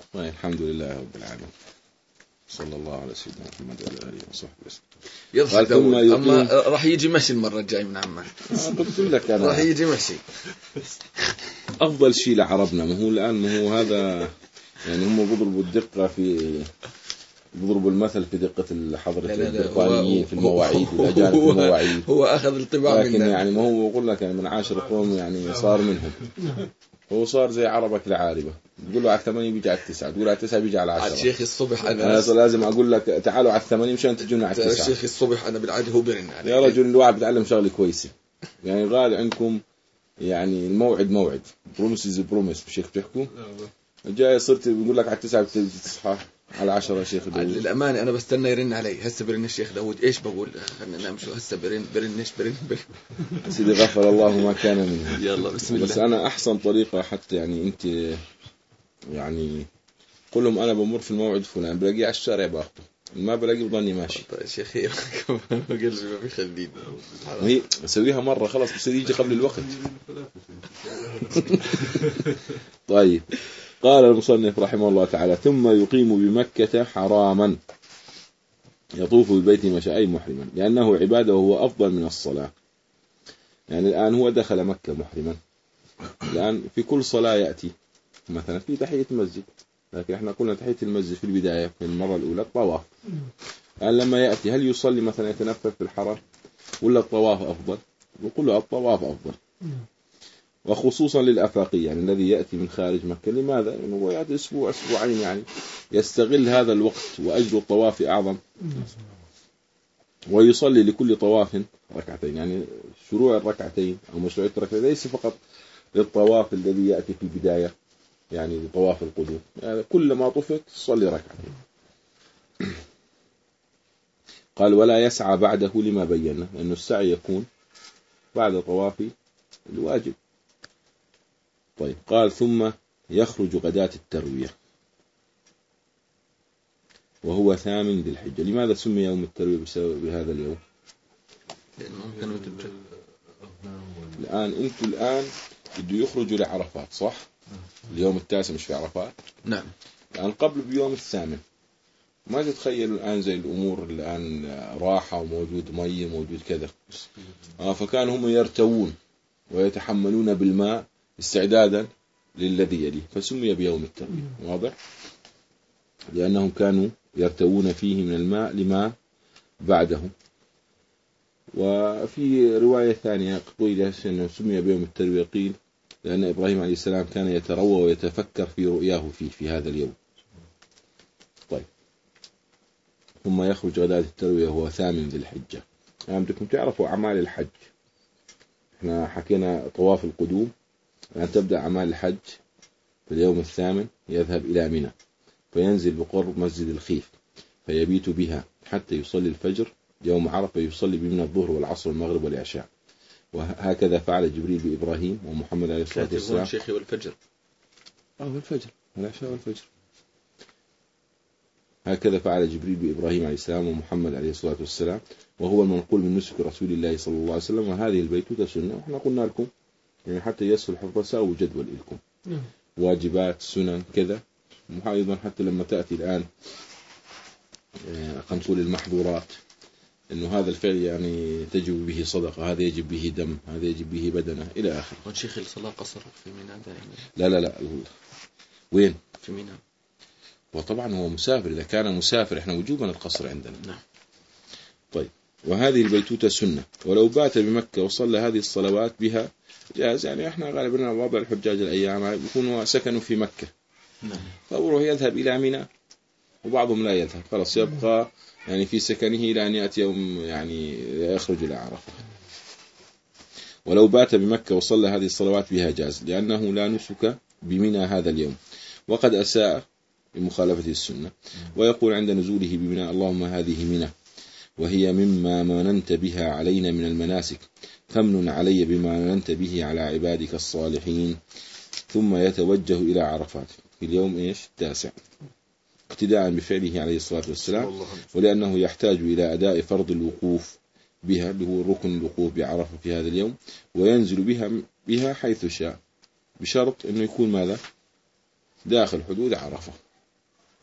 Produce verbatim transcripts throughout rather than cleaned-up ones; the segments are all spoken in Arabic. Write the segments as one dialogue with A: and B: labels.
A: طيب الحمد لله رب العالمين، صلى الله على سيدنا محمد وعلى آله وصحبه وسلم.
B: يضحك داود، أما راح يجي مشي المرة الجاي من عمان.
A: قلت لك أنا
B: راح يجي مشي.
A: أفضل شيء لعربنا، ما هو الآن ما هو هذا يعني، هم بيضربوا الدقة في بيضربوا المثل في دقة الحضرة البريطانيين في المواعيد والأجانب في المواعيد.
B: هو أخذ الطباع
A: لكن يعني ما هو بقول لك يعني من عاشر قوم يعني صار منهم، هو صار زي عربك العاربة، تقول له على الثمانية بيجي على التسعة، تقول على التسعة بيجي على العشرة.
B: الشيخ الصبح أنا,
A: أنا لازم أقول لك تعالوا على الثمانية مشان تجونا على التسعة.
B: الشيخ الصبح أنا بالعادة هو برن
A: يا رجل الواحد بتعلم شغلة كويسة، يعني غالي عندكم يعني الموعد موعد، بروميسز بروميس مش هيك بتحكوا؟ جاي صرت بقول لك على التسعة بتصحى على عشرة شيخ داود.
B: للأمانة أنا بستنى يرن علي، هسه برن الشيخ داود، إيش بقول خلنا ننام شو هسه برن برن إيش برن برن.
A: سيدي غفر الله ما كان منه.
B: يلا بسم الله.
A: بس أنا أحسن طريقة حتى يعني أنت يعني قل لهم أنا بمر في الموعد فلان بلاقيه على الشارع باخده، ما بلاقيه بضلني ماشي.
B: طيب شيخ خير ما قلش ما في خليل.
A: هي بسويها مرة خلاص بصير يجي قبل الوقت. طيب قال المصنف رحمه الله تعالى: ثم يقيم بمكة حراما يطوف ببيت مشاء محرما، لأنه عبادة وهو أفضل من الصلاة. يعني الآن هو دخل مكة محرما، الآن في كل صلاة يأتي مثلا في تحية المسجد، لكن احنا قلنا تحية المسجد في البداية في المرة الأولى الطواف. الآن لما يأتي هل يصلي مثلا يتنفل في الحرم ولا الطواف أفضل؟ نقول له الطواف أفضل، وخصوصا للأفاقي يعني الذي يأتي من خارج مكة. لماذا؟ لأنه هو يأتي أسبوع أسبوعين يعني يستغل هذا الوقت، وأجر الطواف أعظم، ويصلي لكل طواف ركعتين. يعني شروع الركعتين أو مشروعية الركعتين ليس فقط للطواف الذي يأتي في البداية يعني لطواف القدوم، يعني كل ما طفت صلي ركعتين. قال: ولا يسعى بعده لما بينا، لأنه السعي يكون بعد طواف الواجب. طيب قال: ثم يخرج غداة التروية وهو ثامن ذي الحجة. لماذا سمي يوم التروية بسبب هذا اليوم؟ الآن أنتوا الآن بده يخرجوا لعرفات صح؟ اليوم التاسع مش في عرفات؟
B: نعم.
A: الآن قبل بيوم الثامن ما تتخيلوا الآن زي الأمور الآن راحة وموجود مية موجود كذا، آه فكانوا هم يرتوون ويتحملون بالماء استعدادا للذي يليه، فسمي بيوم التروية. واضح؟ لأنهم كانوا يرتوون فيه من الماء لما بعده. وفي رواية ثانية قيل أنه سمي بيوم التروية، قيل لأن إبراهيم عليه السلام كان يتروى ويتفكر في رؤياه فيه في هذا اليوم. طيب ثم يخرج غداة التروية وهو ثامن ذي الحجة. يعني بدكم تعرفوا أعمال الحج، احنا حكينا طواف القدوم، يعني تبدأ أعمال الحج في اليوم الثامن، يذهب إلى منى فينزل بقرب مسجد الخيف فيبيت بها حتى يصلي الفجر يوم عرفة، يصلي بمنى الظهر والعصر والمغرب والعشاء. وهكذا فعل جبريل بإبراهيم ومحمد عليه الصلاة والسلام.
B: شيخي والفجر
A: اه والفجر والعشاء والفجر. هكذا فعل جبريل بإبراهيم عليه السلام ومحمد عليه الصلاة والسلام، وهو المنقول من نسك رسول الله صلى الله عليه وسلم. وهذه البيتوتة سنة، وإحنا قلنا لكم يعني حتى يسهل حفظها ساووا جدول لكم واجبات سنن كذا. أيضا حتى لما تأتي الآن خلينا نقول المحظورات، إنه هذا الفعل يعني تجب به صدقة، هذا يجب به دم، هذا يجب به بدنة إلى آخره.
B: والشيخ الصلاة قصر في منى دائما؟
A: لا لا لا وين؟
B: في منى.
A: وطبعا هو مسافر، إذا كان مسافر إحنا وجوبا القصر عندنا.
B: نعم.
A: طيب وهذه البيتوتة سنة، ولو بات بمكة وصلى هذه الصلوات بها جاز. يعني إحنا غالبا وضع الحجاج الأيام يكونوا سكنوا في مكة،
B: نعم،
A: فأوره يذهب إلى منى وبعضهم لا يذهب، خلاص يبقى يعني في سكنه إلى أن يأتي يوم يعني يخرج إلى عرفة. ولو بات بمكة وصلى هذه الصلوات بها جاز، لأنه لا نسك بمنى هذا اليوم، وقد أساء بمخالفة السنة. ويقول عند نزوله بمنى: اللهم هذه منى وهي مما مننت بها علينا من المناسك، فامنن علي بما مننت به على عبادك الصالحين. ثم يتوجه إلى عرفات في اليوم إيش التاسع، اقتداء بفعله عليه الصلاة والسلام، ولأنه يحتاج إلى أداء فرض الوقوف بها اللي هو ركن الوقوف بعرفة في هذا اليوم، وينزل بها بها حيث شاء، بشرط أنه يكون ماذا؟ داخل حدود عرفة.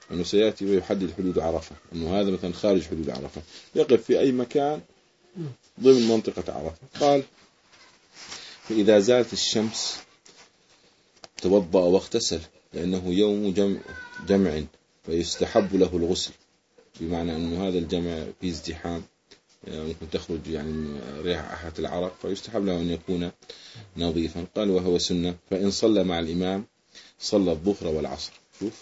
A: أنه سيأتي ويحدد حدود عرفة، أنه هذا مثلا خارج حدود عرفة، يقف في أي مكان ضمن منطقة عرفة. قال فإذا زالت الشمس توضأ واغتسل، لأنه يوم جمع, جمع فيستحب له الغسل، بمعنى أنه هذا الجمع فيه ازدحام، يعني ممكن تخرج يعني ريحة العرق، فيستحب له أن يكون نظيفا. قال وهو سنة. فإن صلى مع الإمام صلى الظهر والعصر. شوف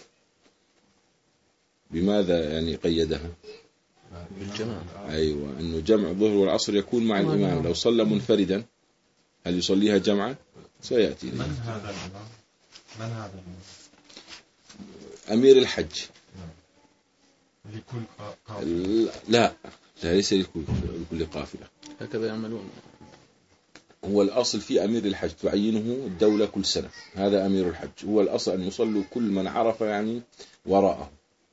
A: بماذا يعني قيدها؟
B: بالجماعة.
A: أيوة، أنه جمع الظهر والعصر يكون مع الإمام. لو صلى منفردا هل يصليها جمعا؟ سيأتي.
C: من هذا الإمام؟ من هذا الإمام؟
A: أمير الحج.
C: لكل قافلة؟
A: لا لا، ليس لكل, لكل قافلة.
B: هكذا يعملون.
A: هو الأصل في أمير الحج تعينه الدولة كل سنة، هذا أمير الحج. هو الأصل أن يصلوا كل من عرف يعني وراءه،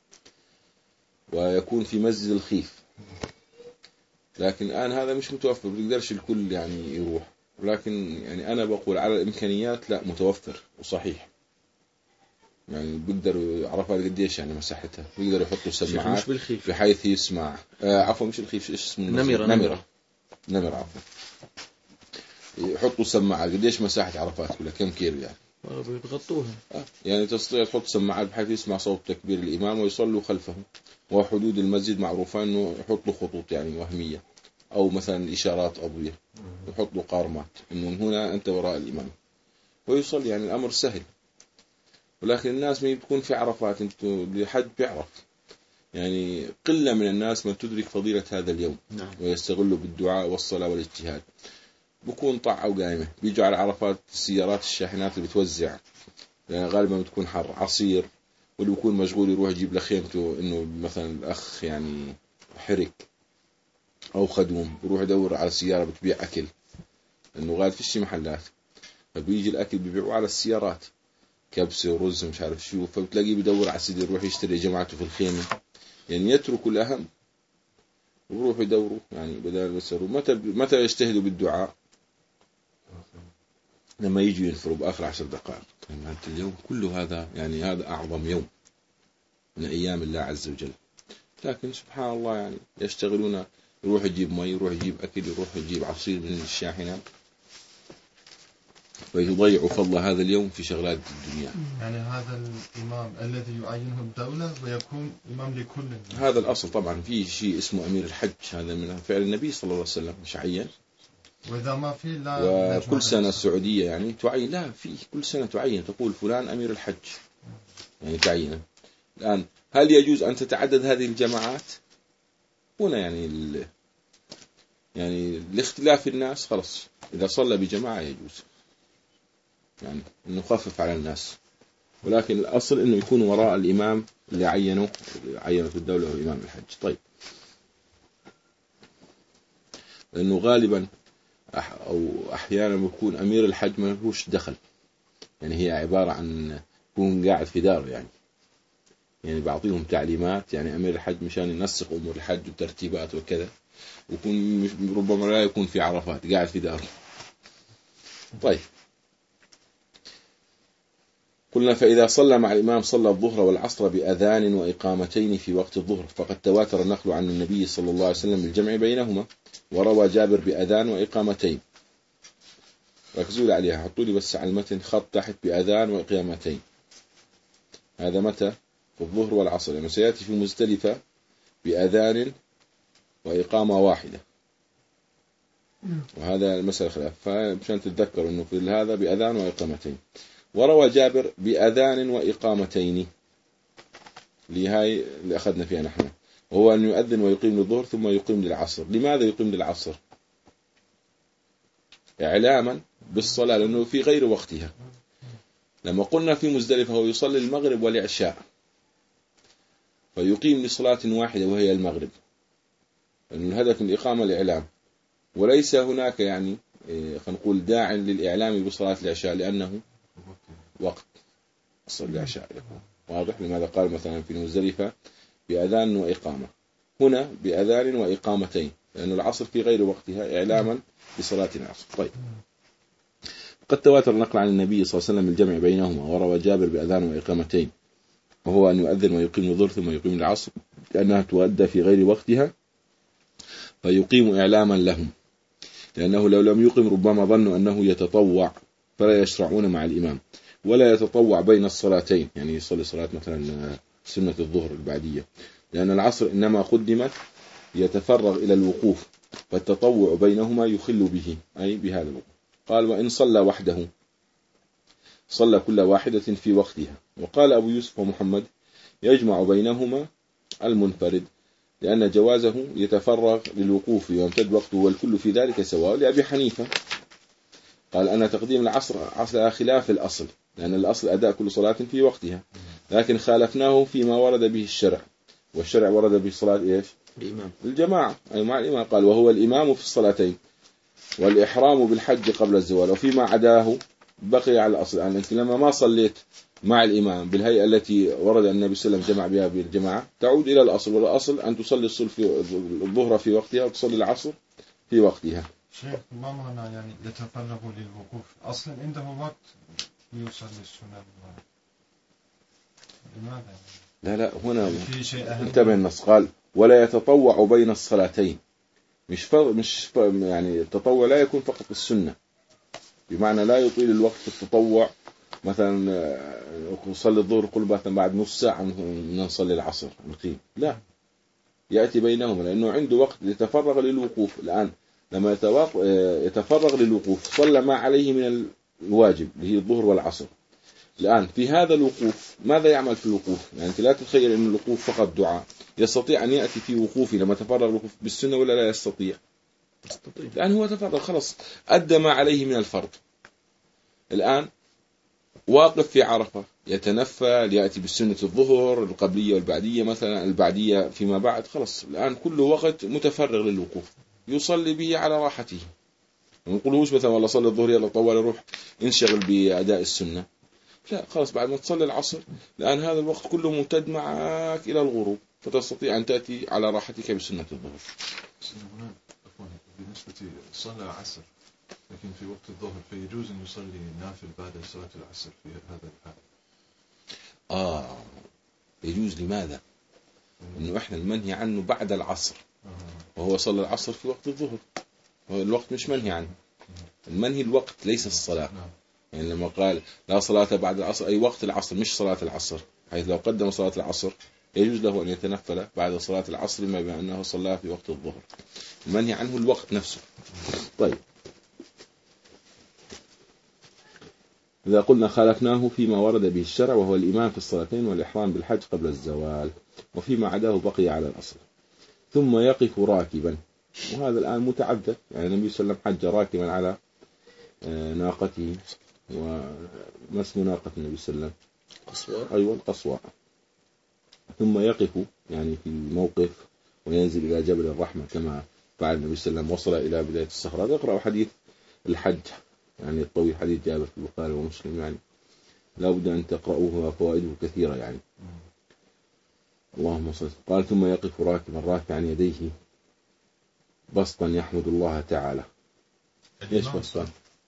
A: ويكون في مسجد الخيف. لكن الآن هذا مش متوفر، بيقدرش الكل يعني يروح. ولكن يعني أنا بقول على الإمكانيات لا، متوفر وصحيح. يعني بيقدروا عرفات قديش يعني مساحتها، بيقدروا يحطوا سماعات بحيث يسمع. آه عفوا مش الخيف، ايش اسمه؟
B: نمرة.
A: نمرة نمرة عفوا. يحطوا سماعات قديش مساحة عرفات كلها، كم كيلو يعني؟
B: بيغطوها.
A: آه يعني تستطيع تحط سماعات بحيث يسمع صوت تكبير الإمام ويصلوا خلفه. وحدود المسجد معروفة إنه يحطوا خطوط يعني وهمية، أو مثلا إشارات أضوية، يحطوا قارمات إنه هنا أنت وراء الإمام، ويصل. يعني الأمر سهل. ولكن الناس ما بتكون في عرفات، انتوا لحد بيعرف يعني قلة من الناس من تدرك فضيلة هذا اليوم.
B: نعم.
A: ويستغلوا بالدعاء والصلاة والاجتهاد. بكون طاعة وقائمة، بيجوا على عرفات السيارات الشاحنات اللي بتوزع، يعني غالبا بتكون حر عصير، واللي بيكون مشغول يروح يجيب لخيمته إنه مثلا الأخ يعني حرك أو خدوم، يروح يدور على سيارة بتبيع أكل، إنه غالب فيش محلات، فبيجي الأكل بيبيعوا على السيارات، كبسة ورز مش عارف شو، فبتلاقيه بدور على سيدي يروح يشتري جماعته في الخيمة. يعني يتركوا الأهم ويروحوا يدوروا، يعني بدل يسروا. متى متى يجتهدوا بالدعاء؟ لما يجوا ينفروا بآخر عشر دقائق. يعني اليوم كله هذا، يعني هذا أعظم يوم من أيام الله عز وجل. لكن سبحان الله يعني يشتغلون، يروح يجيب مي، يروح يجيب أكل، يروح يجيب عصير من الشاحنة، ويضيعوا فضل هذا اليوم في شغلات الدنيا.
C: يعني هذا الإمام الذي يعينه الدولة ويكون إمام لكل الناس.
A: هذا الأصل طبعا. في شيء اسمه أمير الحج، هذا من فعل النبي صلى الله عليه وسلم، مش عين.
C: وإذا ما في لا.
A: وكل سنة السعودية يعني تعين، لا في كل سنة تعين، تقول فلان أمير الحج، يعني تعينه. الآن هل يجوز أن تتعدد هذه الجماعات؟ هنا يعني ال... يعني لاختلاف الناس خلص، إذا صلى بجماعة يجوز، يعني إنه خفف على الناس. ولكن الأصل إنه يكون وراء الإمام اللي عينه عينت الدولة وإمام الحج. طيب، لأنه غالبا أح أو أحيانا بيكون أمير الحج ما لهوش دخل، يعني هي عبارة عن يكون قاعد في داره، يعني يعني بعطيهم تعليمات، يعني أمير الحج مشان ينسق أمور الحج وترتيبات وكذا، ويكون ربما لا يكون في عرفات، قاعد في داره. طيب، قلنا فإذا صلى مع الإمام صلى الظهر والعصر بأذان وإقامتين في وقت الظهر، فقد تواتر النقل عن النبي صلى الله عليه وسلم بالجمع بينهما. وروى جابر بأذان وإقامتين. ركزوا عليها، حطوا لي بس على المتن خط تحت بأذان وإقامتين. هذا متى؟ في الظهر والعصر، يعني سيأتي في مزدلفة بأذان وإقامة واحدة، وهذا المسألة خلاف، فمشان تتذكروا أنه في هذا بأذان وإقامتين. وروى جابر بأذان وإقامتين، لهاي اللي أخذنا فيها نحن، وهو أن يؤذن ويقيم للظهر ثم يقيم للعصر. لماذا يقيم للعصر؟ إعلاما بالصلاة، لأنه في غير وقتها. لما قلنا في مزدلفة هو يصلي المغرب والعشاء، فيقيم لصلاة واحدة وهي المغرب، لأن الهدف من الإقامة الإعلام، وليس هناك يعني خلينا نقول داع للإعلام بصلاة العشاء، لأنه وقت صلاة العشاء يكون واضح. لماذا قال مثلا في مزدلفة بأذان وإقامة، هنا بأذان وإقامتين، لأن العصر في غير وقتها إعلاما بصلاة العصر. طيب، قد تواتر النقل عن النبي صلى الله عليه وسلم الجمع بينهما. وروى جابر بأذان وإقامتين، وهو أن يؤذن ويقيم الظهر ثم يقيم العصر لأنها تؤدى في غير وقتها، فيقيم إعلاما لهم، لأنه لو لم يقم ربما ظنوا أنه يتطوع فلا يشرعون مع الإمام، ولا يتطوع بين الصلاتين، يعني يصلي صلاة مثلا سنة الظهر البعدية، لأن العصر إنما قدمت يتفرغ إلى الوقوف، فالتطوع بينهما يخل به، أي بهذا الوقت. قال وإن صلى وحده صلى كل واحدة في وقتها. وقال أبو يوسف ومحمد يجمع بينهما المنفرد، لأن جوازه يتفرغ للوقوف ويمتد وقته والكل في ذلك سواء. لأبي حنيفة قال أن تقديم العصر على خلاف الأصل، لأن الأصل أداء كل صلاة في وقتها، لكن خالفناه فيما ورد به الشرع، والشرع ورد بصلاة إيش؟
B: الإمام
A: الجماعة، أي مع الإمام. قال وهو الإمام في الصلاتين والإحرام بالحج قبل الزوال، وفيما عداه بقي على الأصل. يعني أنت لما ما صليت مع الإمام بالهيئة التي ورد النبي صلى الله عليه وسلم جمع بها بالجماعة تعود إلى الأصل، والأصل أن تصلي الظهر في وقتها وتصلي العصر في وقتها.
C: شيخ ما معنى يعني يتفرغ للوقوف؟ أصلا عنده وقت يصلي السنة، لماذا؟
A: لا لا هنا
C: في شيء أهم.
A: انتبه النص قال ولا يتطوع بين الصلاتين، مش ف... مش ف... يعني التطوع لا يكون فقط السنة، بمعنى لا يطيل الوقت في التطوع، مثلا نصلي الظهر قل مثلا بعد نص ساعة نصلي العصر نقيم، لا، يأتي بينهما، لأنه عنده وقت يتفرغ للوقوف. الآن لما يتفرغ للوقوف صلى ما عليه من الواجب اللي هي الظهر والعصر. الآن في هذا الوقوف ماذا يعمل في الوقوف؟ يعني أنت لا تتخيل أن الوقوف فقط دعاء، يستطيع أن يأتي في وقوفه لما تفرغ الوقوف بالسنة ولا لا يستطيع؟ يستطيع، لأن هو تفرغ خلص أدى ما عليه من الفرض. الآن واقف في عرفة يتنفل يأتي بالسنة الظهر القبلية والبعدية، مثلا البعدية فيما بعد، خلص الآن كل وقت متفرغ للوقوف يصلي به على راحته. ما نقولوش مثلا والله صلي الظهر يلا طول روح انشغل بأداء السنة، لا، خلص بعد ما تصلي العصر لأن هذا الوقت كله ممتد معك إلى الغروب، فتستطيع أن تأتي على راحتك بسنة الظهر.
D: بالنسبة صلى العصر لكن في وقت الظهر فيجوز أن يصلي نافل بعد صلاة العصر في هذا الحال؟
A: آه يجوز. لماذا؟ إنه إحنا المنهي عنه بعد العصر، وهو صلى العصر في وقت الظهر، والوقت مش منهي عنه، المنهي الوقت ليس الصلاة. يعني لما قال لا صلاة بعد العصر أي وقت العصر مش صلاة العصر، حيث لو قدم صلاة العصر يجوز له أن يتنفل بعد صلاة العصر ما بأنه صلاها في وقت الظهر، المنهي عنه الوقت نفسه. طيب إذا قلنا خالفناه فيما ورد به الشرع وهو الإمام في الصلاتين والإحرام بالحج قبل الزوال، وفيما عداه بقي على الأصل. ثم يقف راكبا، وهذا الآن متعدد، يعني النبي صلى الله عليه وسلم حج راكبا على ناقته، وما اسم ناقة النبي صلى الله عليه وسلم؟
B: قصواء.
A: أيوة القصواء. ثم يقف يعني في موقف وينزل إلى جبل الرحمة كما فعل النبي صلى الله عليه وسلم، وصل إلى بداية الصخرة. يقرأ حديث الحج يعني الطويل، حديث جابر في البخاري ومسلم، يعني لا بد أن تقرأوه وفوائده كثيرة يعني. اللهم صل. قال ثم يقف راكبا رافعا يديه بسطا يحمد الله تعالى. ايش بسطا؟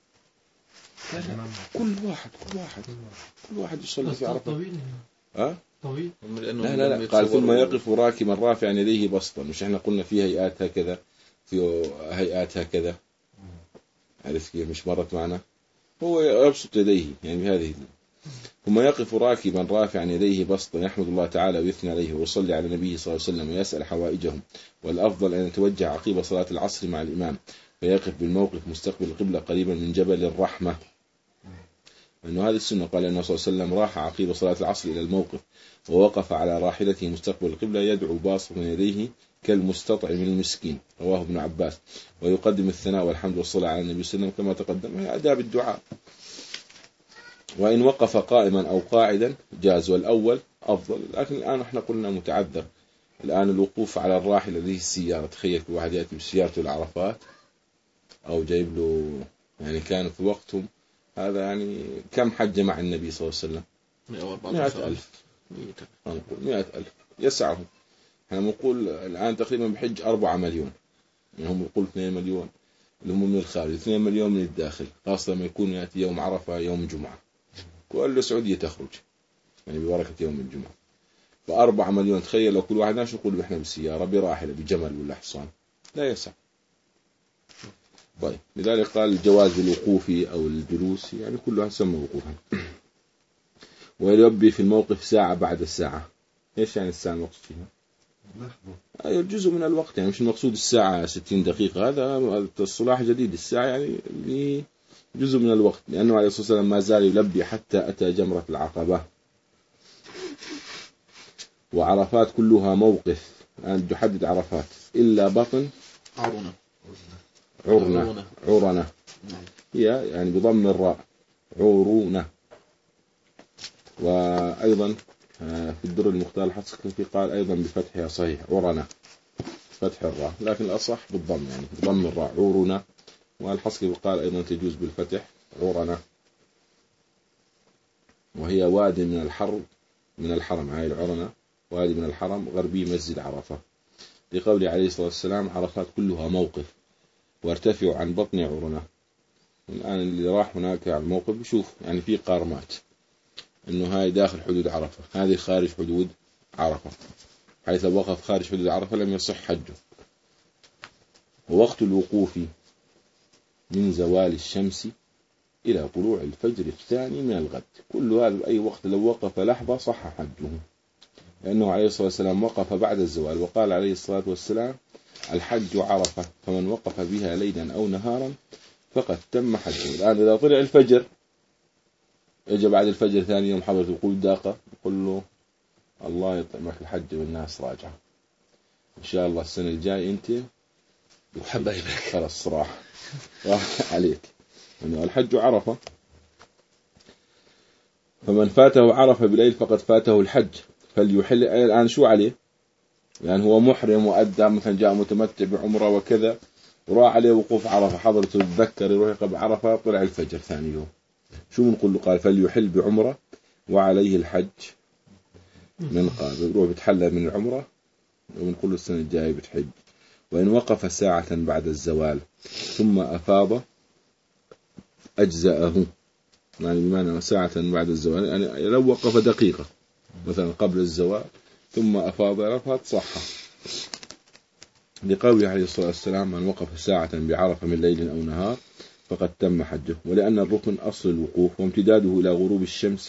A: كل واحد كل واحد كل واحد يصلي في عرفة
C: طويل.
A: أه؟
C: طويل.
A: لا لا لا قال ثم يقف راكبا رافعا يديه بسطا، مش احنا قلنا في هيئات هكذا في هيئات هكذا، عرفت كيف؟ مش مرت معنا، هو يبسط يديه يعني بهذه. ثم يقف راكبا رافعا يديه بسطا يحمد الله تعالى ويثني عليه ويصلي على النبي صلى الله عليه وسلم ويسأل حوائجهم، والأفضل أن يتوجه عقيب صلاة العصر مع الإمام، فيقف بالموقف مستقبل القبلة قريبا من جبل الرحمة، لأنه هذه السنة. قال النبي صلى الله عليه وسلم راح عقيب صلاة العصر إلى الموقف ووقف على راحلته مستقبل القبلة يدعو باسطا يديه كالمستطعم المسكين، رواه ابن عباس، ويقدم الثناء والحمد والصلاة على النبي صلى الله عليه وسلم كما تقدم، هي آداب الدعاء. وإن وقف قائما أو قاعدا جاز، والأول أفضل، لكن الآن احنا قلنا متعذر. الآن الوقوف على الراحلة هذه السيارة، تخيل كل واحد يأتي بسيارته العرفات أو جايب له، يعني كان في وقتهم هذا يعني كم حج مع النبي صلى الله عليه وسلم؟ مئة ألف، مئة ألف يسعهم. احنا نقول الآن تقريبا بحج أربعة مليون، يعني هم يقول اثنين مليون اللي هم من الخارج، اثنين مليون من الداخل، خاصة لما يكون يأتي يوم عرفة يوم جمعة، كل السعودية تخرج يعني ببركة يوم الجمعة. بأربعة مليون، تخيل لو كل واحد ناس يقول إحنا بالسيارة براحلة بجمل ولا حصان لا يسع. طيب لذلك قال الجواز الوقوف أو الجلوس يعني كلها تسمى وقوفا. ويلبي في الموقف ساعة بعد الساعة. إيش يعني الساعة المقصود فيها؟ لحظة. أي جزء من الوقت، يعني مش المقصود الساعة ستين دقيقة، هذا الصلاح جديد. الساعة يعني جزء من الوقت، لأنه عليه الصلاة والسلام ما زال يلبي حتى أتى جمرة العقبة. وعرفات كلها موقف، الآن تحدد عرفات إلا بطن
B: عرنة
A: عرنة عرنة هي يعني بضم الراء عرونة. وأيضا في الدر المختار الحسكي في قال أيضا بفتحها صحيح عرنة فتح الراء، لكن الأصح بالضم يعني بضم الراء عرونة. والحسكي قال أيضا تجوز بالفتح عرنة. وهي واد من الحرم من الحرم هاي العرنة وادي من الحرم غربي مسجد عرفة، لقوله عليه الصلاة والسلام عرفات كلها موقف وارتفع عن بطن عرنة. الآن اللي راح هناك على الموقف يشوف يعني في قارمات إنه هاي داخل حدود عرفة، هذه خارج حدود عرفة، حيث وقف خارج حدود عرفة لم يصح حجه. ووقت الوقوف من زوال الشمس إلى طلوع الفجر الثاني من الغد، كل هذا أي وقت لو وقف لحظة صح حجه، لأنه عليه الصلاة والسلام وقف بعد الزوال، وقال عليه الصلاة والسلام الحج عرفة فمن وقف بها ليلا أو نهارا فقد تم حجه. الآن إذا طلع الفجر إجا بعد الفجر ثاني يوم حضرته يقول داقة، يقول له الله يطعمك الحج والناس راجعة إن شاء الله السنة الجاي أنت
B: حبايبك
A: خلاص راح راح عليك، يعني الحج عرفة. فمن فاته عرفة بليل فقد فاته الحج فليحل. الآن شو عليه؟ يعني هو محرم وأدى مثلا جاء متمتع بعمرة وكذا وراح عليه وقوف عرفة، حضرته يتذكر يروح يقف عرفة طلع الفجر ثاني يوم، شو بنقول له؟ قال فليحل بعمرة وعليه الحج من قال يروح بتحلل من العمرة ونقول له السنة الجاية بتحج. وإن وقف ساعة بعد الزوال ثم أفاض أجزأه، يعني بمعنى ساعة بعد الزوال يعني لو وقف دقيقة مثلا قبل الزوال ثم أفاض عرفات صح، لقوله عليه الصلاة والسلام من وقف ساعة بعرفة من ليل أو نهار فقد تم حجه. ولأن الركن أصل الوقوف وامتداده إلى غروب الشمس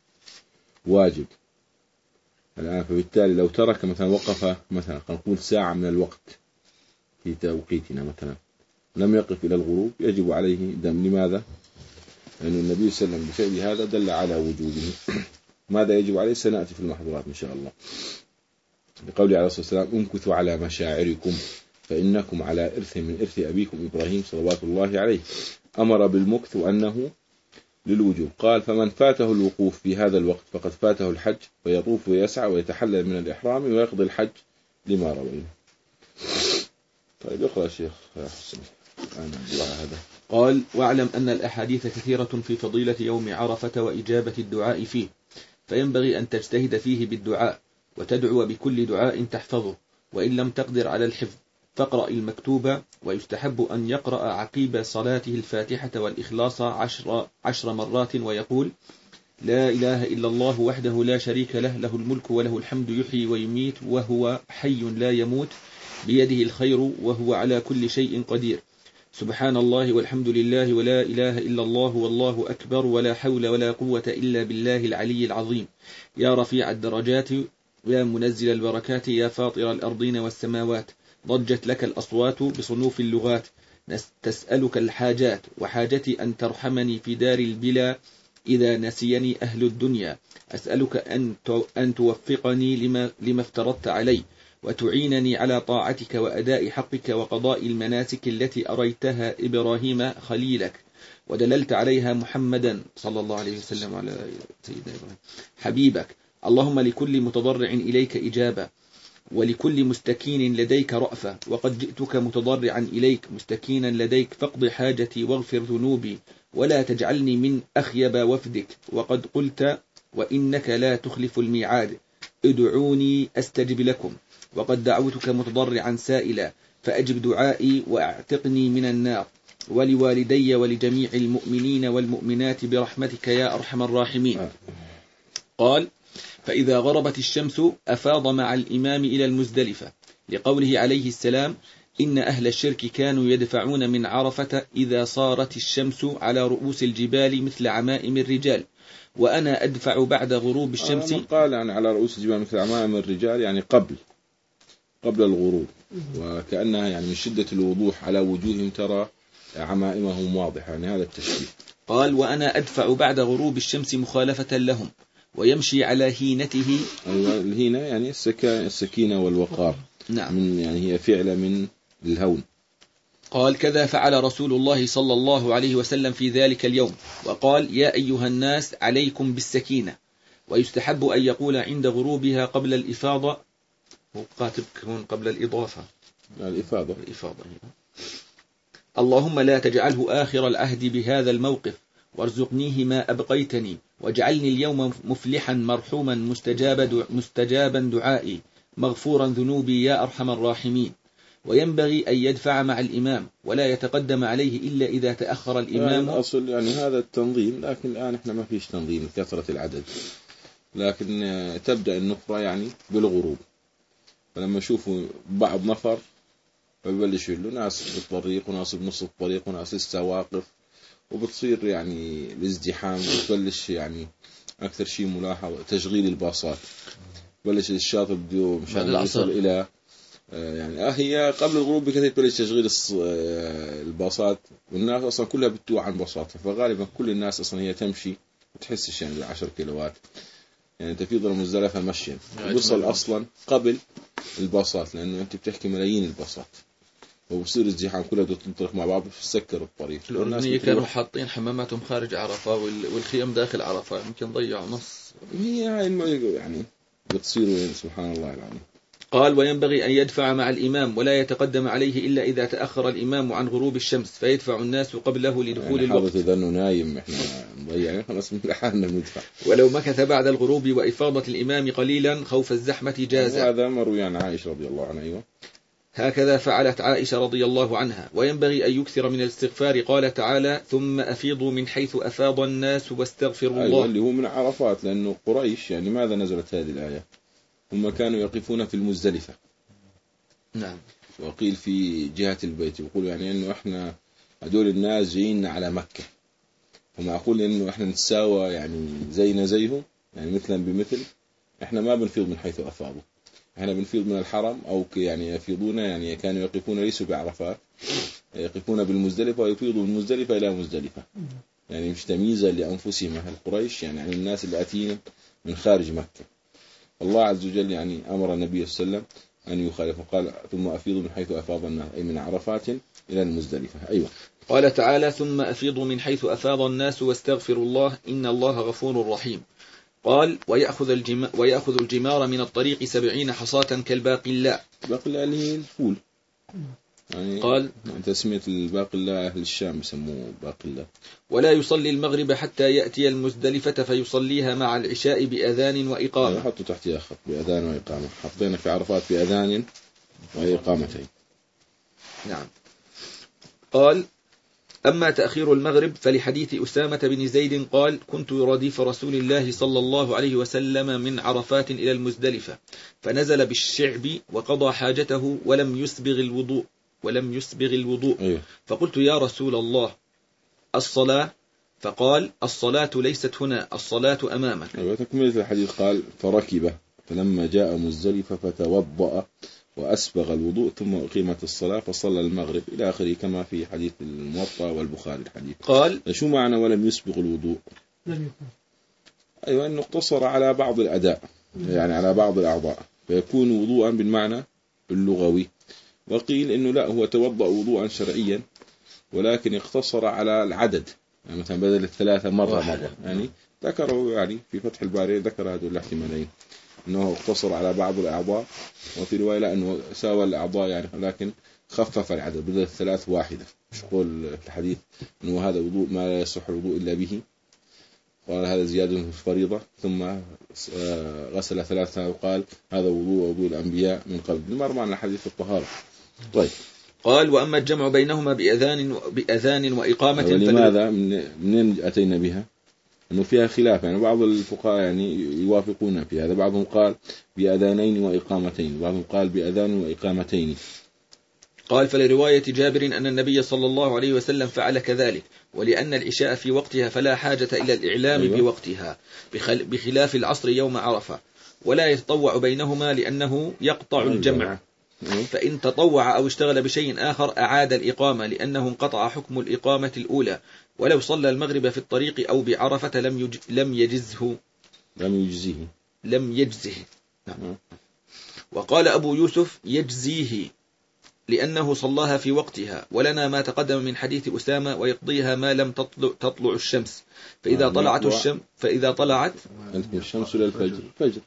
A: واجب الآن، فبالتالي لو ترك مثلا وقف مثلا نقول ساعة من الوقت في توقيتنا مثلا لم يقف إلى الغروب يجب عليه دم. لماذا؟ لأن النبي صلى الله عليه وسلم بفعل هذا دل على وجوبه. ماذا يجب عليه؟ سنأتي في المحظورات إن شاء الله. لقوله عليه الصلاة والسلام امكثوا على مشاعركم فإنكم على إرث من إرث أبيكم إبراهيم صلوات الله عليه. أمر بالمكث وأنه للوجوب. قال فمن فاته الوقوف في هذا الوقت فقد فاته الحج فيطوف ويسعى ويتحلل من الإحرام ويقضي الحج لما روينا. طيب اقرأ شيخ حسن هذا.
B: قال واعلم أن الأحاديث كثيرة في فضيلة يوم عرفة وإجابة الدعاء فيه، فينبغي أن تجتهد فيه بالدعاء وتدعو بكل دعاء تحفظه، وإن لم تقدر على الحفظ فاقرأ المكتوب، ويستحب أن يقرأ عقيب صلاته الفاتحة والإخلاص عشر, عشر مرات ويقول لا إله إلا الله وحده لا شريك له له الملك وله الحمد يحيي ويميت وهو حي لا يموت بيده الخير وهو على كل شيء قدير، سبحان الله والحمد لله ولا إله إلا الله والله أكبر ولا حول ولا قوة إلا بالله العلي العظيم، يا رفيع الدرجات يا منزل البركات يا فاطر الأرضين والسماوات، ضجت لك الأصوات بصنوف اللغات، تسألك الحاجات وحاجتي أن ترحمني في دار البلا إذا نسيني أهل الدنيا، أسألك أن توفقني لما, لما افترضت علي وتعينني على طاعتك وأداء حقك وقضاء المناسك التي أريتها إبراهيم خليلك ودللت عليها محمدا صلى الله عليه وسلم على سيدنا إبراهيم حبيبك، اللهم لكل متضرع إليك إجابة ولكل مستكين لديك رأفة، وقد جئتك متضرعا إليك مستكينا لديك فاقض حاجتي واغفر ذنوبي ولا تجعلني من أخيب وفدك، وقد قلت وإنك لا تخلف الميعاد ادعوني أستجب لكم، وقد دعوتك متضرعا سائلا فأجب دعائي وأعتقني من النار، ولوالدي ولجميع المؤمنين والمؤمنات برحمتك يا أرحم الراحمين. قال فإذا غربت الشمس أفاض مع الإمام إلى المزدلفة، لقوله عليه السلام: إن أهل الشرك كانوا يدفعون من عرفة إذا صارت الشمس على رؤوس الجبال مثل عمائم الرجال، وأنا أدفع بعد غروب الشمس.
A: قال يعني على رؤوس الجبال مثل عمائم الرجال، يعني قبل قبل الغروب، وكأنها يعني من شدة الوضوح على وجوههم ترى عمائمهم واضحة، يعني هذا التشبيه.
B: قال: وأنا أدفع بعد غروب الشمس مخالفة لهم، ويمشي على هينته.
A: الهينة يعني السكينة والوقار.
B: نعم.
A: من يعني هي فعلة من الهون.
B: قال: كذا فعل رسول الله صلى الله عليه وسلم في ذلك اليوم، وقال: يا أيها الناس عليكم بالسكينة. ويستحب أن يقول عند غروبها قبل الإفاضة، وقاتب كون قبل الإضافة،
A: الإفاضة
B: الإفاضة اللهم لا تجعله آخر العهد بهذا الموقف، وارزقنيه ما أبقيتني، واجعلني اليوم مفلحا مرحوما مستجاب مستجابا دعائي، مغفورا ذنوبي يا أرحم الراحمين. وينبغي أن يدفع مع الإمام ولا يتقدم عليه إلا إذا تأخر الإمام.
A: يعني أصل يعني هذا التنظيم، لكن الآن إحنا ما فيش تنظيم كثرة العدد، لكن تبدأ النفرة يعني بالغروب، فلما يشوفوا بعض نفر فبلش له ناس بالطريق وناس بنص الطريق وناس لسه واقف، وبتصير يعني الازدحام، وتبلش يعني أكثر شيء ملاحظ تشغيل الباصات، بلش الشاطئ بده مشان يوصل إلى يعني آه هي قبل الغروب بكثير تبلش تشغيل الباصات، والناس أصلا كلها بتوع عن باصاتها، فغالبا كل الناس أصلا هي تمشي وتحسش يعني بعشر كيلوات، يعني تفيض المزدلفة مشيا وصل أصلا قبل الباصات، لأنه أنت بتحكي ملايين الباصات، وبصير الزحام كلها بدها تنطلق مع بعض فسكر الطريق.
B: الأردنية كانوا حاطين حماماتهم خارج عرفة والخيام داخل عرفة، يمكن ضيعوا نص.
A: هي هاي يعني بتصير سبحان الله العظيم.
B: قال: وينبغي أن يدفع مع الإمام ولا يتقدم عليه إلا إذا تأخر الإمام عن غروب الشمس، فيدفع الناس قبله لدخول
A: يعني
B: الوقت.
A: إذا أنه نايم إحنا نضيع خلاص من حالنا ندفع.
B: ولو مكث بعد الغروب وإفاضة الإمام قليلا خوف الزحمة جاز.
A: هذا مروي عن عائشة رضي الله عنها. أيوة.
B: هكذا فعلت عائشة رضي الله عنها. وينبغي أن يكثر من الاستغفار، قال تعالى: ثم أفيضوا من حيث أفاض الناس واستغفروا الله.
A: أيوة اللي هو من عرفات، لأنه قريش يعني ماذا نزلت هذه الآية؟ هم كانوا يقفون في المزدلفة.
B: نعم.
A: وقيل في جهة البيت، يقولوا يعني إنه إحنا هدول الناس جايين على مكة، وما أقول إنه إحنا نتساوى يعني زينا زيهم، يعني مثلا بمثل، إحنا ما بنفيض من حيث أفاضوا، إحنا بنفيض من الحرم، أو يعني يفيضون يعني كانوا يقفون ليسوا بعرفات، يقفون بالمزدلفة ويفيضوا من مزدلفة إلى مزدلفة، يعني مش تمييزا لأنفسهم أهل قريش، يعني عن الناس اللي أتين من خارج مكة. الله عز وجل يعني أمر النبي صلى الله عليه وسلم أن يخالف، قال: ثم أفيضوا من حيث أفاض الناس، أي من عرفات إلى المزدلفة. أيوة.
B: قال تعالى: ثم أفيضوا من حيث أفاض الناس واستغفروا الله إن الله غفور رحيم. قال: ويأخذ الجمار, ويأخذ الجمار من الطريق سبعين حصاة كالباقلاء.
A: باقلاء اللي هي الفول، يعني
B: قال
A: تسمية الباقلاء أهل الشام يسموه باقلاء.
B: ولا يصلي المغرب حتى يأتي المزدلفة فيصليها مع العشاء بأذان وإقامة.
A: حطوا تحتها خط بأذان وإقامة، حطينا في عرفات بأذان وإقامتين.
B: نعم. قال: أما تأخير المغرب فلحديث أسامة بن زيد قال: كنت رديف رسول الله صلى الله عليه وسلم من عرفات إلى المزدلفة، فنزل بالشعب وقضى حاجته ولم يسبغ الوضوء ولم يسبغ الوضوء
A: أيوه.
B: فقلت: يا رسول الله الصلاة؟ فقال: الصلاة ليست هنا، الصلاة أمامك.
A: أيوة. تكملة الحديث قال: فركب فلما جاء مزدلفة فتوضأ وأسبغ الوضوء ثم أقيمت الصلاة فصلى المغرب إلى آخره، كما في حديث الموطأ والبخاري الحديث.
B: قال:
A: شو معنى ولم يسبغ الوضوء؟ أيوة أنه اقتصر على بعض الأداء، يعني على بعض الأعضاء، فيكون وضوءا بالمعنى اللغوي. وقيل إنه لا، هو توضأ وضوءا شرعيا ولكن اقتصر على العدد، يعني مثلا بدل الثلاثة مرة مرة، يعني ذكروا يعني في فتح الباري ذكر هذول الاحتمالين، أنه اقتصر على بعض الأعضاء، وفي رواية لا أنه ساوى الأعضاء يعني، لكن خفف العدد بدل الثلاث واحدة. مش قول في الحديث أنه هذا وضوء ما لا يصح الوضوء إلا به، قال هذا زيادة في الفريضة، ثم غسل ثلاثة وقال هذا وضوء وضوء الأنبياء من قبل، مر معنا الحديث في الطهارة. طيب.
B: قال: وأما الجمع بينهما بأذان بأذان وإقامة
A: ولماذا منين أتينا بها؟ أنه فيها خلاف، يعني بعض الفقهاء يعني يوافقون في هذا، بعضهم قال بأذانين وإقامتين، بعضهم قال بأذان وإقامتين.
B: قال فلرواية جابر أن النبي صلى الله عليه وسلم فعل كذلك، ولأن العشاء في وقتها فلا حاجة إلى الإعلام
A: أيوة.
B: بوقتها بخلاف العصر يوم عرفة، ولا يتطوع بينهما لأنه يقطع
A: أيوة.
B: الجمع.
A: أيوة.
B: فإن تطوع أو اشتغل بشيء آخر أعاد الإقامة، لأنه انقطع حكم الإقامة الأولى. ولو صلى المغرب في الطريق أو بعرفة لم يج... لم يجزه
A: لم يجزيه
B: لم يجزه
A: نعم.
B: وقال أبو يوسف يجزيه لأنه صلاها في وقتها، ولنا ما تقدم من حديث أسامة ويقضيها ما لم تطلع, تطلع الشمس، فإذا طلعت الشمس فإذا طلعت
A: الشمس للفجر الفجر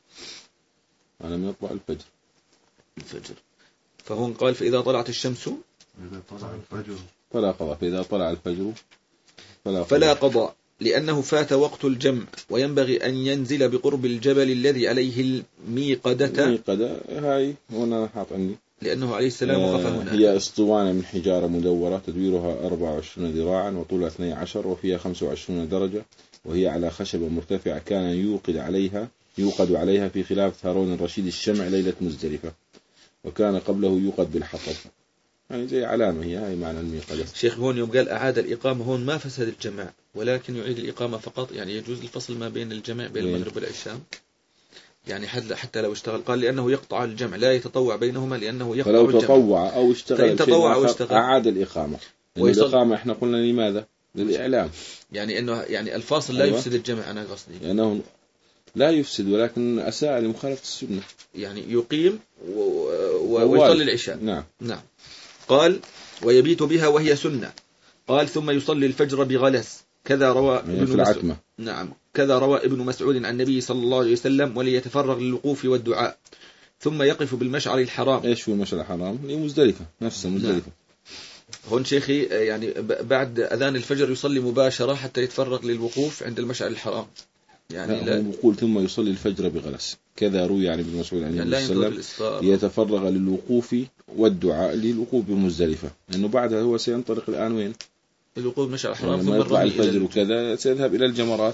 A: أنا من يطلع الفجر
B: الفجر فهون قال فإذا طلعت الشمس
D: إذا طلع الفجر
A: فلا قضاء، فإذا طلع الفجر فلا قضاء,
B: فلا قضاء لأنه فات وقت الجمع، وينبغي أن ينزل بقرب الجبل الذي عليه الميقدة.
A: الميقدة هاي هنا حاط عندي،
B: لأنه عليه السلام وقف هنا.
A: هي اسطوانة من حجارة مدورة تدويرها أربعة وعشرين ذراعا وطولها اثني عشر وفيها خمسة وعشرين درجة، وهي على خشبة مرتفعة كان يوقد عليها يوقد عليها في خلافة هارون الرشيد الشمع ليلة مزدلفة، وكان قبله يوقد بالحطب، يعني زي علامة هي هاي معنى الميقدة.
B: شيخ هون يوم قال أعاد الإقامة هون ما فسد الجماع، ولكن يعيد الإقامة فقط، يعني يجوز الفصل ما بين الجمع بين المغرب والعشاء، يعني حتى لو اشتغل، قال لأنه يقطع الجمع لا يتطوع بينهما لأنه يقطع
A: فلو
B: الجمع.
A: تطوع أو اشتغل
B: تطوع أو اشتغل
A: أعاد الإقامة.
B: ويصل...
A: الإقامة احنا قلنا لماذا؟ للإعلام،
B: يعني أنه يعني الفاصل لا
A: أيوة.
B: يفسد الجمع، أنا قصدي
A: لأنه لا يفسد ولكن أساء لمخالفة السنة،
B: يعني يقيم و... و... ويصلي العشاء.
A: نعم.
B: نعم. قال ويبيت بها وهي سنة. قال ثم يصلي الفجر بغلس، كذا روى
A: يعني
B: ابن
A: مسعود.
B: نعم كذا روى ابن مسعود عن النبي صلى الله عليه وسلم، وليتفرغ للوقوف والدعاء، ثم يقف بالمشعر الحرام.
A: ايش هو المشعر الحرام؟ هي مزدلفة نفسها مزدلفة.
B: نعم. هون شيخي يعني بعد أذان الفجر يصلي مباشرة حتى يتفرغ للوقوف عند المشعر الحرام، يعني
A: لا, لا يقول ثم يصلي الفجر بغلس، كذا روي عن ابن مسعود عن النبي صلى الله عليه وسلم ليتفرغ للوقوف والدعاء للوقوف بمزدلفة، لأنه بعدها هو سينطلق الآن وين؟
B: الوقوف مشعر الحرام،
A: يعني
B: ثم
A: يطلع الفجر وكذا سيذهب إلى الجمرات.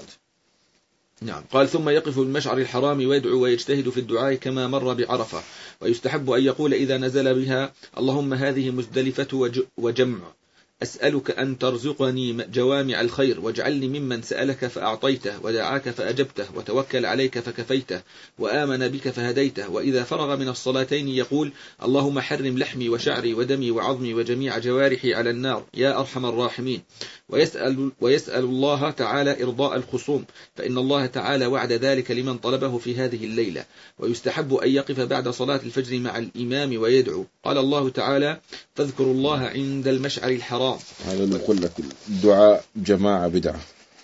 B: نعم. قال ثم يقف بالمشعر الحرام ويدعو ويجتهد في الدعاء كما مر بعرفة، ويستحب أن يقول إذا نزل بها اللهم هذه مزدلفة وجمع، أسألك أن ترزقني جوامع الخير، واجعلني ممن سألك فأعطيته، ودعاك فأجبته، وتوكل عليك فكفيته، وآمن بك فهديته. وإذا فرغ من الصلاتين يقول اللهم حرم لحمي وشعري ودمي وعظمي وجميع جوارحي على النار يا أرحم الراحمين. ويسأل, ويسأل الله تعالى إرضاء الخصوم، فإن الله تعالى وعد ذلك لمن طلبه في هذه الليلة. ويستحب أن يقف بعد صلاة الفجر مع الإمام ويدعو. قال الله تعالى فاذكروا الله عند المشعر الحرام.
A: هذا اللي يقول لك الدعاء جماعة بدعة.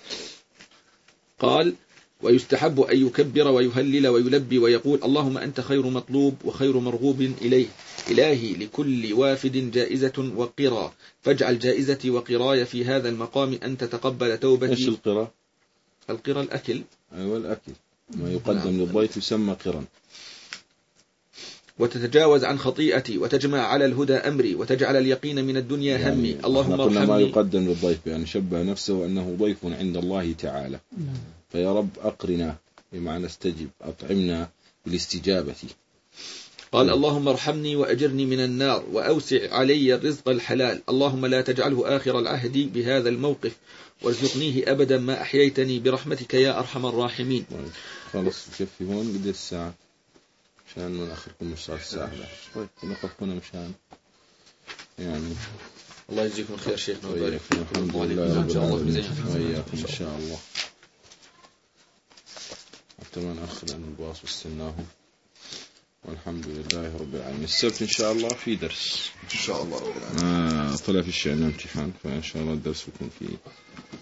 B: قال ويستحب أن يكبر ويهلل ويلبي ويقول اللهم أنت خير مطلوب وخير مرغوب إليه، إلهي لكل وافد جائزة وقرى، فاجعل جائزتي وقراي في هذا المقام أن تتقبل توبتي.
A: إيش القرى؟
B: القرى الأكل.
A: أيوة الأكل، ما يقدم نعم. للضيف يسمى قرا.
B: وتتجاوز عن خطيئتي، وتجمع على الهدى أمري، وتجعل اليقين من الدنيا يعني همي. اللهم ارحمني.
A: ما يقدم للضيف يعني شبه نفسه أنه ضيف عند الله تعالى، فيا رب أقرنا بمعنى استجب، أطعمنا بالاستجابة.
B: قال اللهم ارحمني وأجرني من النار، وأوسع علي الرزق الحلال، اللهم لا تجعله آخر العهد بهذا الموقف، وارزقنيه أبدا ما أحييتني برحمتك يا أرحم الراحمين.
A: خلص كفي هون قد الساعة مشان نأخركم مش صار الساعة. طيب نقف هنا مشان يعني
B: الله يجزيكم خير شيخنا
A: ويبارك فيكم. الحمد لله إن شاء الله وإياكم إن شاء الله. حتى ما نأخر لأن الباص وستناهم. والحمد لله رب العالمين. السبت إن شاء الله في درس إن شاء الله رب العالمين. آه طلع في الشأن امتحان، فإن شاء الله الدرس يكون فيه